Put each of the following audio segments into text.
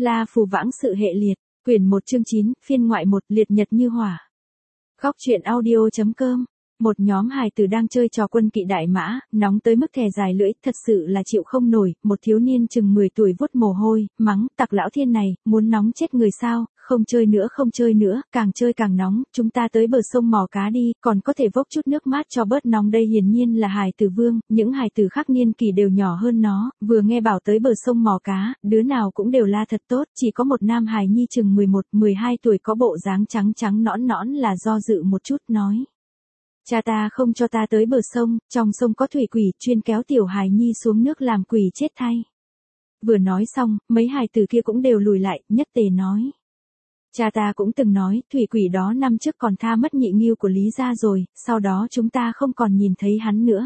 La Phù Vãng sự hệ liệt, quyển 1 chương 9, phiên ngoại 1, liệt nhật như hỏa. Góc truyện audio.com. Một nhóm hài tử đang chơi trò quân kỵ đại mã, nóng tới mức thè dài lưỡi, thật sự là chịu không nổi. Một thiếu niên chừng 10 tuổi vuốt mồ hôi, mắng, tặc lão thiên này, muốn nóng chết người sao, không chơi nữa, càng chơi càng nóng, chúng ta tới bờ sông mò cá đi, còn có thể vốc chút nước mát cho bớt nóng đây. Hiển nhiên là hài tử vương, những hài tử khác niên kỳ đều nhỏ hơn nó, vừa nghe bảo tới bờ sông mò cá, đứa nào cũng đều la thật tốt, chỉ có một nam hài nhi chừng 11, 12 tuổi có bộ dáng trắng trắng nõn nõn là do dự một chút nói. Cha ta không cho ta tới bờ sông, trong sông có thủy quỷ, chuyên kéo tiểu hài nhi xuống nước làm quỷ chết thay. Vừa nói xong, mấy hài tử kia cũng đều lùi lại, nhất tề nói. Cha ta cũng từng nói, thủy quỷ đó năm trước còn tha mất nhị nghiêu của Lý gia rồi, sau đó chúng ta không còn nhìn thấy hắn nữa.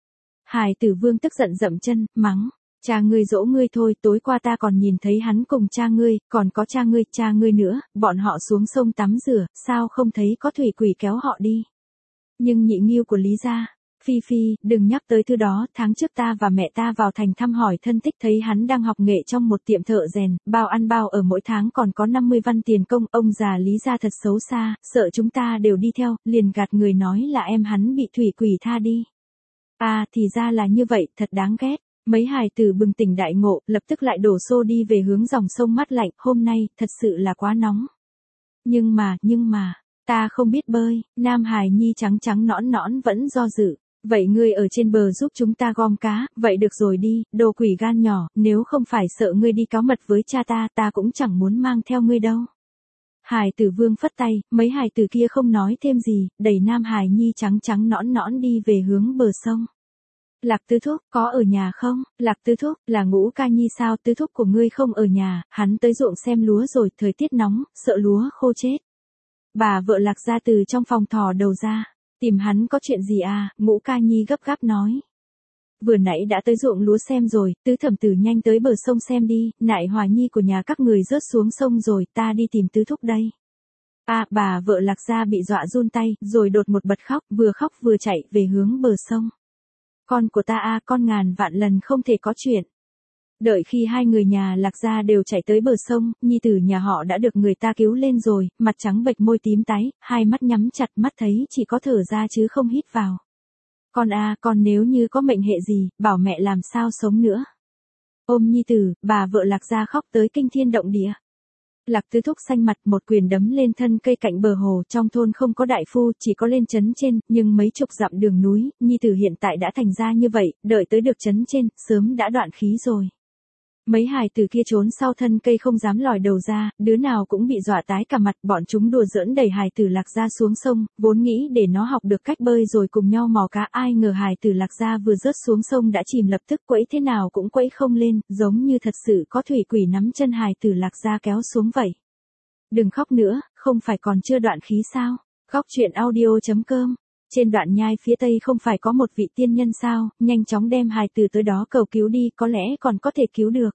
Hài tử vương tức giận dậm chân, mắng. Cha ngươi dỗ ngươi thôi, tối qua ta còn nhìn thấy hắn cùng cha ngươi, còn có cha ngươi nữa, bọn họ xuống sông tắm rửa, sao không thấy có thủy quỷ kéo họ đi. Nhưng nhị nghiêu của Lý gia, Phi, đừng nhắc tới thứ đó, tháng trước ta và mẹ ta vào thành thăm hỏi thân thích thấy hắn đang học nghệ trong một tiệm thợ rèn, bao ăn bao ở mỗi tháng còn có 50 văn tiền công, ông già Lý gia thật xấu xa, sợ chúng ta đều đi theo, liền gạt người nói là em hắn bị thủy quỷ tha đi. À, thì ra là như vậy, thật đáng ghét. Mấy hài tử bừng tỉnh đại ngộ, lập tức lại đổ xô đi về hướng dòng sông mát lạnh, hôm nay, thật sự là quá nóng. Nhưng mà, ta không biết bơi, nam hài nhi trắng trắng nõn nõn vẫn do dự. Vậy ngươi ở trên bờ giúp chúng ta gom cá, vậy được rồi đi, đồ quỷ gan nhỏ, nếu không phải sợ ngươi đi cáo mật với cha ta cũng chẳng muốn mang theo ngươi đâu. Hài tử vương phất tay, mấy hài tử kia không nói thêm gì, đẩy nam hài nhi trắng trắng nõn nõn đi về hướng bờ sông. Lạc Tứ Thúc, có ở nhà không? Lạc Tứ Thúc, là Ngũ Ca Nhi sao? Tứ Thúc của ngươi không ở nhà, hắn tới ruộng xem lúa rồi, thời tiết nóng, sợ lúa khô chết. Bà vợ Lạc gia từ trong phòng thò đầu ra, tìm hắn có chuyện gì à? Ngũ Ca Nhi gấp gáp nói. Vừa nãy đã tới ruộng lúa xem rồi, Tứ Thẩm Tử nhanh tới bờ sông xem đi, Nại Hòa Nhi của nhà các người rớt xuống sông rồi, ta đi tìm Tứ Thúc đây. À, bà vợ Lạc gia bị dọa run tay, rồi đột một bật khóc vừa chạy về hướng bờ sông. Con của ta à, con ngàn vạn lần không thể có chuyện. Đợi khi hai người nhà Lạc gia đều chạy tới bờ sông, nhi tử nhà họ đã được người ta cứu lên rồi, mặt trắng bệch môi tím tái, hai mắt nhắm chặt, mắt thấy chỉ có thở ra chứ không hít vào. Con à, con nếu như có mệnh hệ gì, bảo mẹ làm sao sống nữa. Ôm nhi tử, bà vợ Lạc gia khóc tới kinh thiên động địa. Lạc Tứ Thúc xanh mặt, một quyền đấm lên thân cây cạnh bờ hồ, trong thôn không có đại phu, chỉ có lên trấn trên, nhưng mấy chục dặm đường núi, nhi tử hiện tại đã thành ra như vậy, đợi tới được trấn trên, sớm đã đoạn khí rồi. Mấy hài tử kia trốn sau thân cây không dám lòi đầu ra, đứa nào cũng bị dọa tái cả mặt, bọn chúng đùa giỡn đẩy hài tử Lạc gia xuống sông, vốn nghĩ để nó học được cách bơi rồi cùng nhau mò cá, ai ngờ hài tử Lạc gia vừa rớt xuống sông đã chìm lập tức, quẫy thế nào cũng quẫy không lên, giống như thật sự có thủy quỷ nắm chân hài tử Lạc gia kéo xuống vậy. Đừng khóc nữa, không phải còn chưa đoạn khí sao? Góc truyện audio.com. Trên đoạn nhai phía tây không phải có một vị tiên nhân sao, nhanh chóng đem hài tử tới đó cầu cứu đi, có lẽ còn có thể cứu được.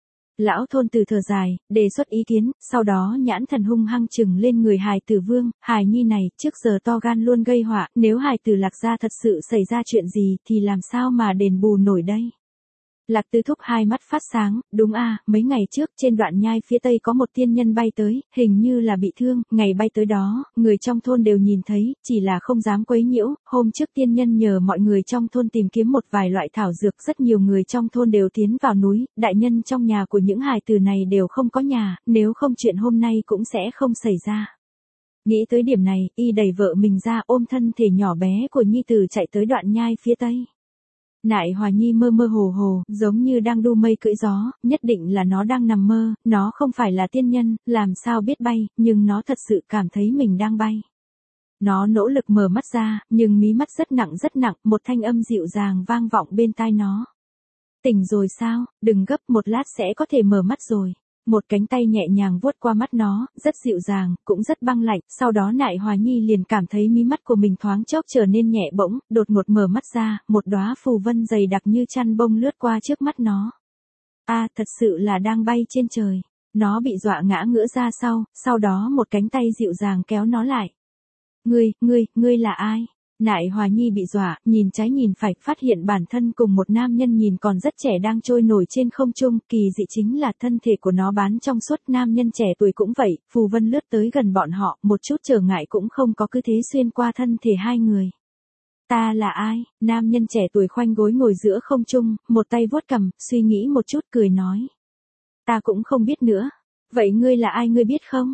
Lão thôn từ thở dài, đề xuất ý kiến, sau đó nhãn thần hung hăng chừng lên người hài tử vương, hài nhi này, trước giờ to gan luôn gây họa, nếu hài tử Lạc gia thật sự xảy ra chuyện gì, thì làm sao mà đền bù nổi đây? Lạc Tứ Thúc hai mắt phát sáng, đúng à, mấy ngày trước trên đoạn nhai phía tây có một tiên nhân bay tới, hình như là bị thương, ngày bay tới đó, người trong thôn đều nhìn thấy, chỉ là không dám quấy nhiễu, hôm trước tiên nhân nhờ mọi người trong thôn tìm kiếm một vài loại thảo dược, rất nhiều người trong thôn đều tiến vào núi, đại nhân trong nhà của những hài tử này đều không có nhà, nếu không chuyện hôm nay cũng sẽ không xảy ra. Nghĩ tới điểm này, y đẩy vợ mình ra ôm thân thể nhỏ bé của nhi tử chạy tới đoạn nhai phía tây. Nại Hòa Nhi mơ mơ hồ, giống như đang đu mây cưỡi gió, nhất định là nó đang nằm mơ, nó không phải là tiên nhân, làm sao biết bay, nhưng nó thật sự cảm thấy mình đang bay. Nó nỗ lực mở mắt ra, nhưng mí mắt rất nặng, một thanh âm dịu dàng vang vọng bên tai nó. Tỉnh rồi sao, đừng gấp, một lát sẽ có thể mở mắt rồi. Một cánh tay nhẹ nhàng vuốt qua mắt nó, rất dịu dàng, cũng rất băng lạnh, sau đó Nại Hòa Nhi liền cảm thấy mí mắt của mình thoáng chốc trở nên nhẹ bỗng, đột ngột mở mắt ra, một đóa phù vân dày đặc như chăn bông lướt qua trước mắt nó. À, thật sự là đang bay trên trời. Nó bị dọa ngã ngửa ra sau đó một cánh tay dịu dàng kéo nó lại. Ngươi là ai? Nại Hòa Nhi bị dọa, nhìn trái nhìn phải, phát hiện bản thân cùng một nam nhân nhìn còn rất trẻ đang trôi nổi trên không trung, kỳ dị chính là thân thể của nó bán trong suốt, nam nhân trẻ tuổi cũng vậy, phù vân lướt tới gần bọn họ, một chút trở ngại cũng không có, cứ thế xuyên qua thân thể hai người. Ta là ai? Nam nhân trẻ tuổi khoanh gối ngồi giữa không trung, một tay vuốt cằm, suy nghĩ một chút cười nói. Ta cũng không biết nữa. Vậy ngươi là ai, ngươi biết không?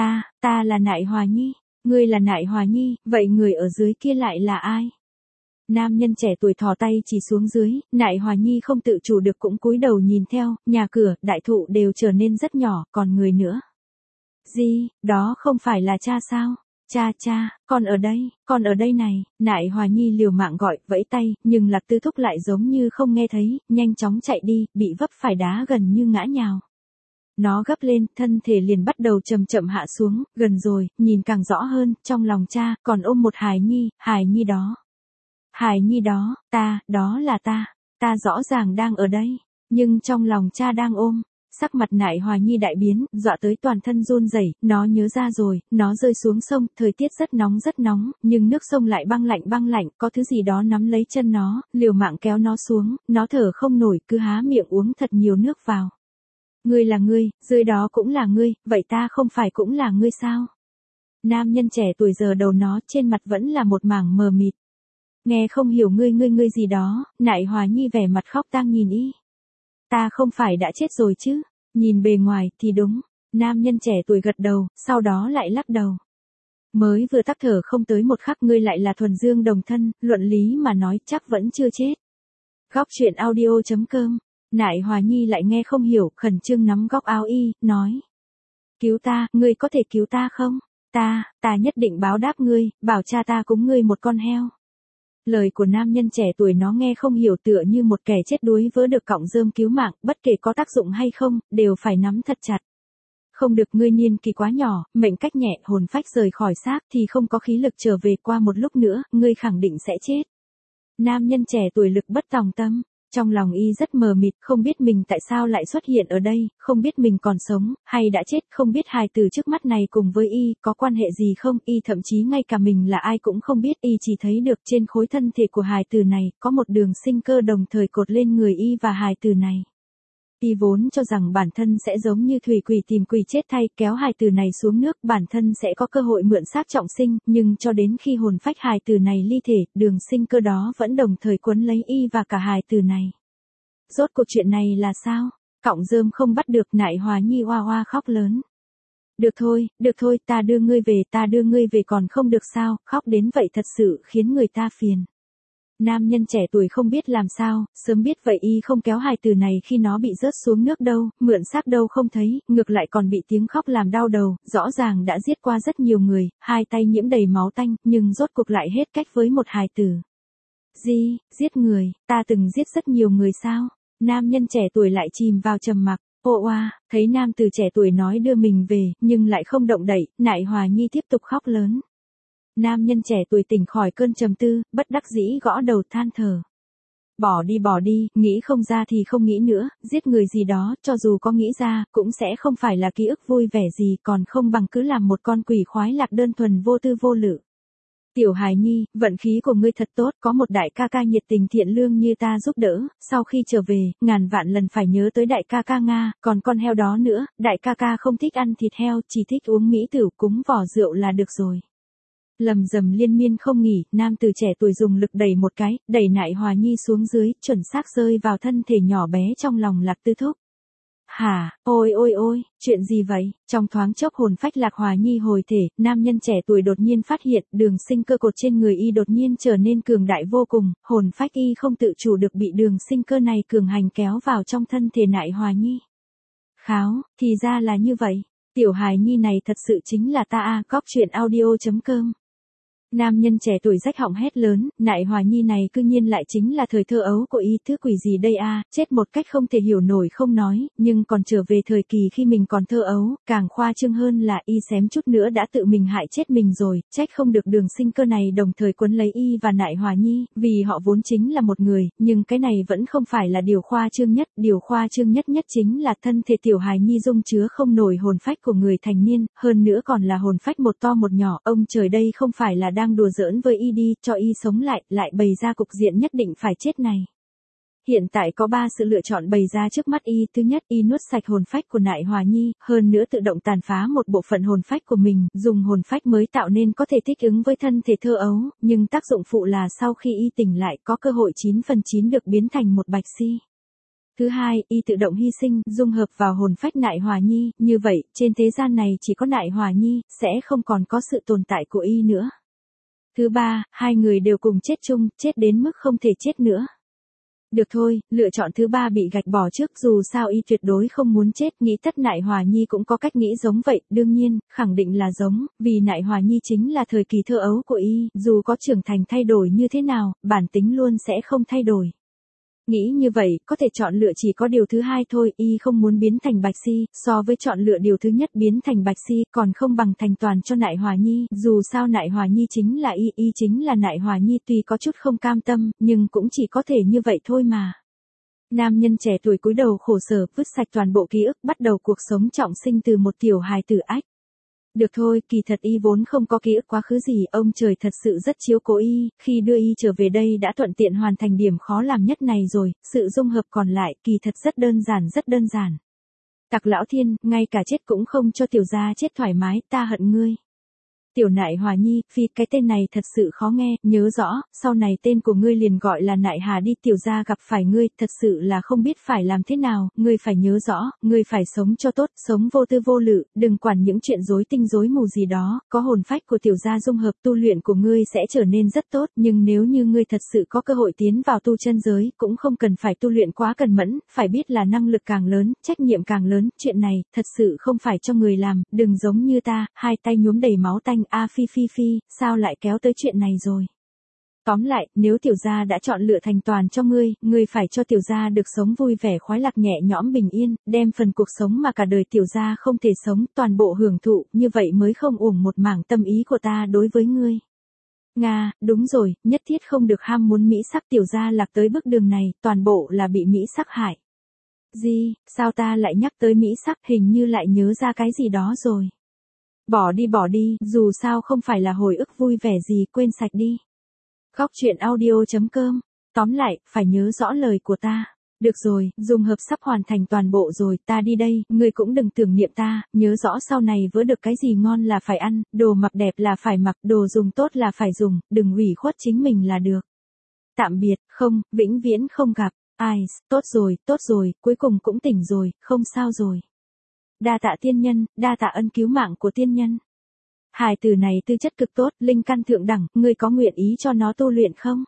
Ta là Nại Hòa Nhi. Ngươi là Nại Hòa Nhi, vậy người ở dưới kia lại là ai? Nam nhân trẻ tuổi thò tay chỉ xuống dưới, Nại Hòa Nhi không tự chủ được cũng cúi đầu nhìn theo, nhà cửa, đại thụ đều trở nên rất nhỏ, còn người nữa. Gì, đó không phải là cha sao? Cha, con ở đây này, Nại Hòa Nhi liều mạng gọi, vẫy tay, nhưng Lạc Tư Thúc lại giống như không nghe thấy, nhanh chóng chạy đi, bị vấp phải đá gần như ngã nhào. Nó gấp lên, thân thể liền bắt đầu chậm chậm hạ xuống, gần rồi, nhìn càng rõ hơn, trong lòng cha, còn ôm một hài nhi đó. Hài nhi đó, đó là ta rõ ràng đang ở đây, nhưng trong lòng cha đang ôm. Sắc mặt Nại Hòa Nhi đại biến, dọa tới toàn thân run rẩy, nó nhớ ra rồi, nó rơi xuống sông, thời tiết rất nóng, nhưng nước sông lại băng lạnh, có thứ gì đó nắm lấy chân nó, liều mạng kéo nó xuống, nó thở không nổi, cứ há miệng uống thật nhiều nước vào. Ngươi là ngươi, dưới đó cũng là ngươi, vậy ta không phải cũng là ngươi sao? Nam nhân trẻ tuổi giờ đầu nó trên mặt vẫn là một mảng mờ mịt. Nghe không hiểu ngươi gì đó, Nại Hòa Nhi vẻ mặt khóc tang nhìn y. Ta không phải đã chết rồi chứ? Nhìn bề ngoài thì đúng. Nam nhân trẻ tuổi gật đầu, sau đó lại lắc đầu. Mới vừa tắc thở không tới một khắc ngươi lại là thuần dương đồng thân, luận lý mà nói chắc vẫn chưa chết. Góc truyện audio.com. Nại Hòa Nhi lại nghe không hiểu, khẩn trương nắm góc áo y, nói. Cứu ta, ngươi có thể cứu ta không? Ta nhất định báo đáp ngươi, bảo cha ta cúng ngươi một con heo. Lời của nam nhân trẻ tuổi nó nghe không hiểu, tựa như một kẻ chết đuối vớ được cọng rơm cứu mạng, bất kể có tác dụng hay không, đều phải nắm thật chặt. Không được, ngươi niên kỳ quá nhỏ, mệnh cách nhẹ, hồn phách rời khỏi xác thì không có khí lực trở về, qua một lúc nữa, ngươi khẳng định sẽ chết. Nam nhân trẻ tuổi lực bất tòng tâm. Trong lòng y rất mờ mịt, không biết mình tại sao lại xuất hiện ở đây, không biết mình còn sống, hay đã chết, không biết hài tử trước mắt này cùng với y, có quan hệ gì không, y thậm chí ngay cả mình là ai cũng không biết, y chỉ thấy được trên khối thân thể của hài tử này, có một đường sinh cơ đồng thời cột lên người y và hài tử này. Y vốn cho rằng bản thân sẽ giống như thủy quỷ tìm quỷ chết thay, kéo hài tử này xuống nước, bản thân sẽ có cơ hội mượn xác trọng sinh, nhưng cho đến khi hồn phách hài tử này ly thể, đường sinh cơ đó vẫn đồng thời quấn lấy y và cả hài tử này. Rốt cuộc chuyện này là sao? Cọng rơm không bắt được, Nại Hòa Nhi oa oa khóc lớn. Được thôi, ta đưa ngươi về còn không được sao, khóc đến vậy thật sự khiến người ta phiền. Nam nhân trẻ tuổi không biết làm sao, sớm biết vậy y không kéo hài tử này khi nó bị rớt xuống nước đâu, mượn xác đâu không thấy, ngược lại còn bị tiếng khóc làm đau đầu, rõ ràng đã giết qua rất nhiều người, hai tay nhiễm đầy máu tanh, nhưng rốt cuộc lại hết cách với một hài tử. Gì, giết người, ta từng giết rất nhiều người sao? Nam nhân trẻ tuổi lại chìm vào trầm mặc. Ô oa, thấy nam tử trẻ tuổi nói đưa mình về, nhưng lại không động đậy, Nại Hòa Nhi tiếp tục khóc lớn. Nam nhân trẻ tuổi tỉnh khỏi cơn trầm tư, bất đắc dĩ gõ đầu than thở. Bỏ đi, nghĩ không ra thì không nghĩ nữa, giết người gì đó, cho dù có nghĩ ra, cũng sẽ không phải là ký ức vui vẻ gì, còn không bằng cứ làm một con quỷ khoái lạc đơn thuần vô tư vô lự. Tiểu hài nhi, vận khí của ngươi thật tốt, có một đại ca ca nhiệt tình thiện lương như ta giúp đỡ, sau khi trở về, ngàn vạn lần phải nhớ tới đại ca ca Nga, còn con heo đó nữa, đại ca ca không thích ăn thịt heo, chỉ thích uống mỹ tử, cúng vỏ rượu là được rồi. Lầm rầm liên miên không nghỉ, nam tử trẻ tuổi dùng lực đẩy một cái, đẩy Nại Hòa Nhi xuống dưới, chuẩn xác rơi vào thân thể nhỏ bé trong lòng Lạc Tư Thúc. Hả, ôi, chuyện gì vậy? Trong thoáng chốc hồn phách Lạc Hòa Nhi hồi thể, nam nhân trẻ tuổi đột nhiên phát hiện, đường sinh cơ cột trên người y đột nhiên trở nên cường đại vô cùng, hồn phách y không tự chủ được bị đường sinh cơ này cường hành kéo vào trong thân thể Nại Hòa Nhi. Kháo, thì ra là như vậy, tiểu hài nhi này thật sự chính là ta a. Góc truyện audio.com. Nam nhân trẻ tuổi rách họng hét lớn, Nại Hòa Nhi này cư nhiên lại chính là thời thơ ấu của y, thứ quỷ gì đây a, chết một cách không thể hiểu nổi không nói, nhưng còn trở về thời kỳ khi mình còn thơ ấu, càng khoa trương hơn là y xém chút nữa đã tự mình hại chết mình rồi, trách không được đường sinh cơ này đồng thời quấn lấy y và Nại Hòa Nhi, vì họ vốn chính là một người, nhưng cái này vẫn không phải là điều khoa trương nhất, điều khoa trương nhất chính là thân thể tiểu hài nhi dung chứa không nổi hồn phách của người thành niên, hơn nữa còn là hồn phách một to một nhỏ, ông trời đây không phải là đang đùa giỡn với y đi, cho y sống lại bày ra cục diện nhất định phải chết này. Hiện tại có 3 sự lựa chọn bày ra trước mắt y. Thứ nhất, y nuốt sạch hồn phách của Nại Hòa Nhi, hơn nữa tự động tàn phá một bộ phận hồn phách của mình, dùng hồn phách mới tạo nên có thể thích ứng với thân thể thơ ấu, nhưng tác dụng phụ là sau khi y tỉnh lại có cơ hội 9 phần 9 được biến thành một bạch si. Thứ hai, y tự động hy sinh, dung hợp vào hồn phách Nại Hòa Nhi, như vậy, trên thế gian này chỉ có Nại Hòa Nhi, sẽ không còn có sự tồn tại của y nữa. Thứ ba, hai người đều cùng chết chung, chết đến mức không thể chết nữa. Được thôi, lựa chọn thứ ba bị gạch bỏ trước, dù sao y tuyệt đối không muốn chết, nghĩ tất Nại Hòa Nhi cũng có cách nghĩ giống vậy, đương nhiên, khẳng định là giống, vì Nại Hòa Nhi chính là thời kỳ thơ ấu của y, dù có trưởng thành thay đổi như thế nào, bản tính luôn sẽ không thay đổi. Nghĩ như vậy, có thể chọn lựa chỉ có điều thứ hai thôi, y không muốn biến thành bạch si, so với chọn lựa điều thứ nhất biến thành bạch si, còn không bằng thành toàn cho Nại Hòa Nhi, dù sao Nại Hòa Nhi chính là y chính là Nại Hòa Nhi, tuy có chút không cam tâm, nhưng cũng chỉ có thể như vậy thôi mà. Nam nhân trẻ tuổi cúi đầu khổ sở, vứt sạch toàn bộ ký ức, bắt đầu cuộc sống trọng sinh từ một tiểu hài tử ách. Được thôi, kỳ thật y vốn không có ký ức quá khứ gì, ông trời thật sự rất chiếu cố y, khi đưa y trở về đây đã thuận tiện hoàn thành điểm khó làm nhất này rồi, sự dung hợp còn lại kỳ thật rất đơn giản. Tặc lão thiên, ngay cả chết cũng không cho tiểu gia chết thoải mái, ta hận ngươi. Tiểu Nại Hòa Nhi, phi, cái tên này thật sự khó nghe, nhớ rõ, sau này tên của ngươi liền gọi là Nại Hà đi, tiểu gia gặp phải ngươi, thật sự là không biết phải làm thế nào, ngươi phải nhớ rõ, ngươi phải sống cho tốt, sống vô tư vô lự, đừng quản những chuyện rối tinh rối mù gì đó, có hồn phách của tiểu gia dung hợp tu luyện của ngươi sẽ trở nên rất tốt, nhưng nếu như ngươi thật sự có cơ hội tiến vào tu chân giới, cũng không cần phải tu luyện quá cần mẫn, phải biết là năng lực càng lớn, trách nhiệm càng lớn, chuyện này, thật sự không phải cho người làm, đừng giống như ta, hai tay nhuốm đầy máu tanh. Phi, sao lại kéo tới chuyện này rồi? Tóm lại, nếu tiểu gia đã chọn lựa thành toàn cho ngươi, ngươi phải cho tiểu gia được sống vui vẻ khoái lạc nhẹ nhõm bình yên, đem phần cuộc sống mà cả đời tiểu gia không thể sống, toàn bộ hưởng thụ, như vậy mới không uổng một mảng tâm ý của ta đối với ngươi. Nga, đúng rồi, nhất thiết không được ham muốn mỹ sắc, tiểu gia lạc tới bước đường này, toàn bộ là bị mỹ sắc hại. Gì, sao ta lại nhắc tới mỹ sắc, hình như lại nhớ ra cái gì đó rồi. Bỏ đi, dù sao không phải là hồi ức vui vẻ gì, quên sạch đi. Góc truyện audio.com. Tóm lại, phải nhớ rõ lời của ta. Được rồi, dung hợp sắp hoàn thành toàn bộ rồi, ta đi đây, ngươi cũng đừng tưởng niệm ta, nhớ rõ sau này vớ được cái gì ngon là phải ăn, đồ mặc đẹp là phải mặc, đồ dùng tốt là phải dùng, đừng hủy khuất chính mình là được. Tạm biệt, không, vĩnh viễn không gặp. Ai, tốt rồi, cuối cùng cũng tỉnh rồi, không sao rồi. Đa tạ tiên nhân, đa tạ ân cứu mạng của tiên nhân. Hài tử này tư chất cực tốt, linh căn thượng đẳng, ngươi có nguyện ý cho nó tu luyện không?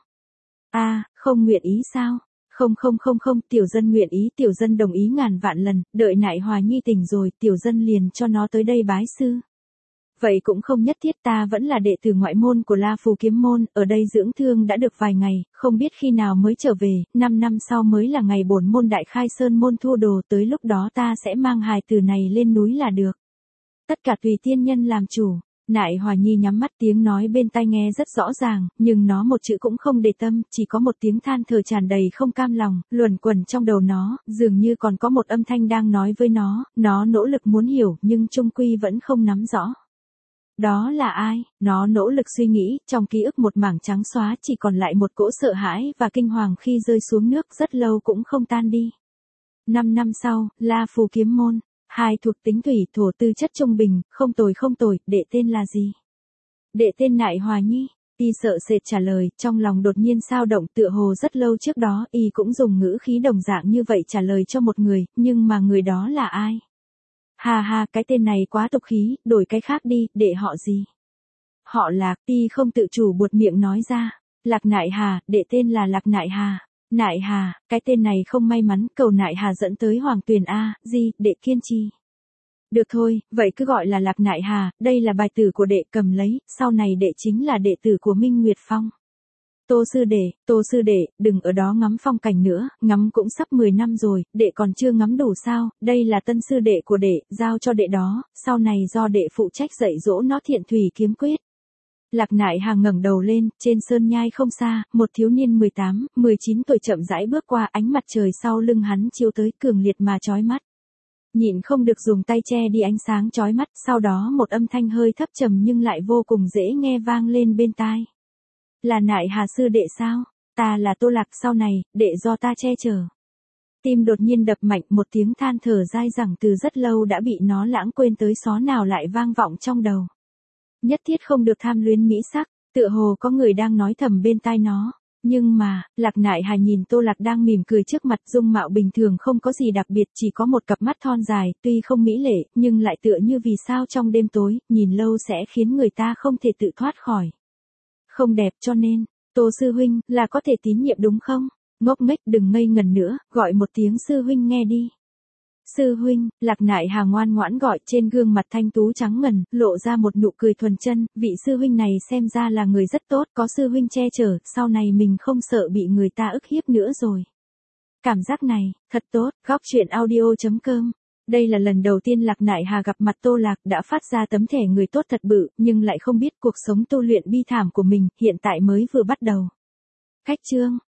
Không nguyện ý sao? Không, tiểu dân nguyện ý, tiểu dân đồng ý ngàn vạn lần, đợi Nại Hòa Nhi tỉnh rồi, tiểu dân liền cho nó tới đây bái sư. Vậy cũng không nhất thiết, ta vẫn là đệ tử ngoại môn của La Phù Kiếm Môn, ở đây dưỡng thương đã được vài ngày, không biết khi nào mới trở về, 5 năm sau mới là ngày bổn môn đại khai sơn môn thu đồ, tới lúc đó ta sẽ mang hài tử này lên núi là được. Tất cả tùy tiên nhân làm chủ. Nại Hòa Nhi nhắm mắt, tiếng nói bên tai nghe rất rõ ràng, nhưng nó một chữ cũng không để tâm, chỉ có một tiếng than thở tràn đầy không cam lòng, luẩn quẩn trong đầu nó, dường như còn có một âm thanh đang nói với nó nỗ lực muốn hiểu, nhưng chung quy vẫn không nắm rõ. Đó là ai? Nó nỗ lực suy nghĩ, trong ký ức một mảng trắng xóa, chỉ còn lại một cỗ sợ hãi và kinh hoàng khi rơi xuống nước, rất lâu cũng không tan đi. 5 năm sau, La Phù Kiếm Môn, hai thuộc tính thủy thổ, tư chất trung bình, không tồi, đệ tên là gì? Đệ tên Nại Hòa Nhi. Y sợ sệt trả lời, trong lòng đột nhiên sao động, tựa hồ rất lâu trước đó, y cũng dùng ngữ khí đồng dạng như vậy trả lời cho một người, nhưng mà người đó là ai? Ha, cái tên này quá tục khí, đổi cái khác đi, đệ họ gì? Họ Lạc, y không tự chủ buột miệng nói ra. Lạc Nại Hà, đệ tên là Lạc Nại Hà. Nại Hà, cái tên này không may mắn, cầu Nại Hà dẫn tới Hoàng Tuyền đệ kiên trì. Được thôi, vậy cứ gọi là Lạc Nại Hà, đây là bài tử của đệ, cầm lấy, sau này đệ chính là đệ tử của Minh Nguyệt Phong. Tô sư đệ, đừng ở đó ngắm phong cảnh nữa, ngắm cũng sắp 10 năm rồi, đệ còn chưa ngắm đủ sao, đây là tân sư đệ của đệ, giao cho đệ đó, sau này do đệ phụ trách dạy dỗ nó thiện thủy kiếm quyết. Lạc Nại Hà ngẩng đầu lên, trên sơn nhai không xa, một thiếu niên 18, 19 tuổi chậm rãi bước qua, ánh mặt trời sau lưng hắn chiếu tới cường liệt mà chói mắt. nhịn không được dùng tay che đi ánh sáng chói mắt, sau đó một âm thanh hơi thấp trầm nhưng lại vô cùng dễ nghe vang lên bên tai. Là Nại Hà sư đệ sao? Ta là Tô Lạc, sau này, đệ do ta che chở. Tim đột nhiên đập mạnh, một tiếng than thở dai dẳng từ rất lâu đã bị nó lãng quên tới xó nào lại vang vọng trong đầu. Nhất thiết không được tham luyến mỹ sắc, tựa hồ có người đang nói thầm bên tai nó. Nhưng mà, Lạc Nại Hà nhìn Tô Lạc đang mỉm cười trước mặt, dung mạo bình thường không có gì đặc biệt, chỉ có một cặp mắt thon dài, tuy không mỹ lệ, nhưng lại tựa như vì sao trong đêm tối, nhìn lâu sẽ khiến người ta không thể tự thoát khỏi. Không đẹp cho nên, Tô sư huynh, là có thể tín nhiệm đúng không? Ngốc nghếch, đừng ngây ngần nữa, gọi một tiếng sư huynh nghe đi. Sư huynh, Lạc Nại Hà ngoan ngoãn gọi, trên gương mặt thanh tú trắng ngần, lộ ra một nụ cười thuần chân, vị sư huynh này xem ra là người rất tốt, có sư huynh che chở, sau này mình không sợ bị người ta ức hiếp nữa rồi. Cảm giác này, thật tốt, góc truyện audio.com. Đây là lần đầu tiên Lạc Nại Hà gặp mặt Tô Lạc, đã phát ra tấm thẻ người tốt thật bự, nhưng lại không biết cuộc sống tu luyện bi thảm của mình, hiện tại mới vừa bắt đầu. Khách chương.